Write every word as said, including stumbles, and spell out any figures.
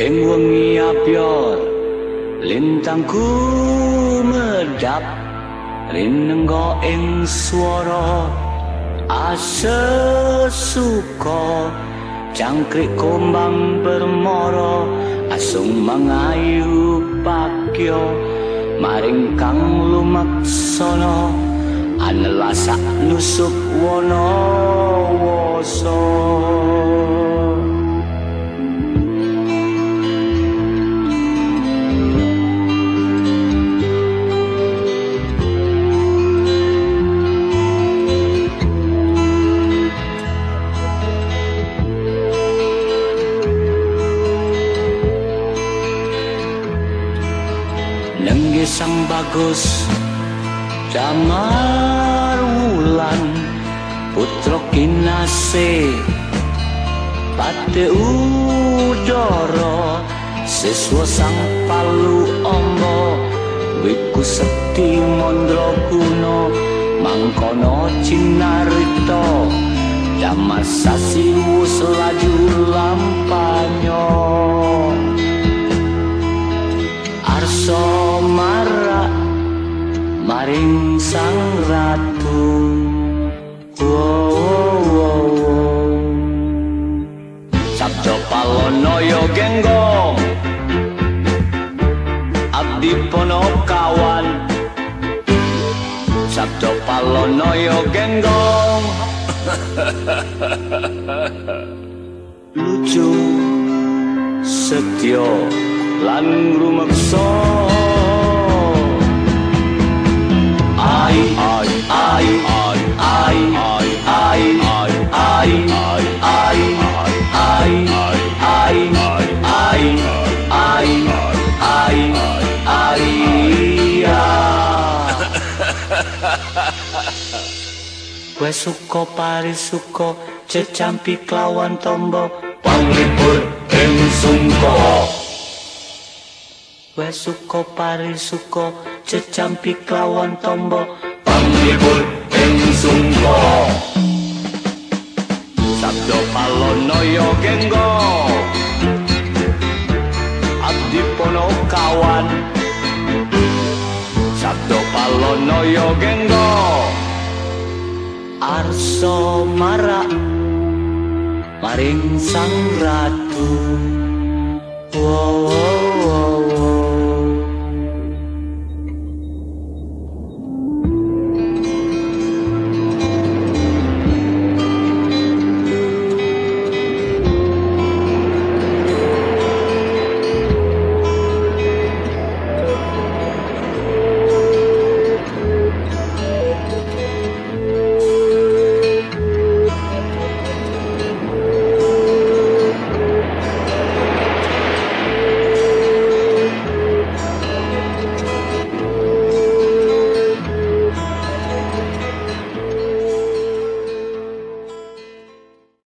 ing wengi abyor lintangku medap rinenggo ing swara asesuka jangkrik kombang bermara asung mangayu pakya maring kang lumaksana anelasak nusuk wana wasa Nengge sang bagus Damar wulan putra kinase pate udara siswa sang palu amba wiku sekti mandra guna mangkono cinarita damar sasi wus laju lampanyo arsa marak maring sang ratu wow, wow, wow. Sabda palonoyo genggong abdi ponokawan sabda palonoyo genggong lucu setyo lan rumeksa ai ai ai ai ai ai ai ai ai ai ai ai ai ai ai Kowe suka parisuka cecampi klawan tombo panglipur ing sungka Kowe suka parisuka cecampi klawan tombo panglipur ing sungka sabda palonoyo genggo abdi ponokawan sabda palonoyo genggo arsa marak maring sang ratu wow, wow, wow.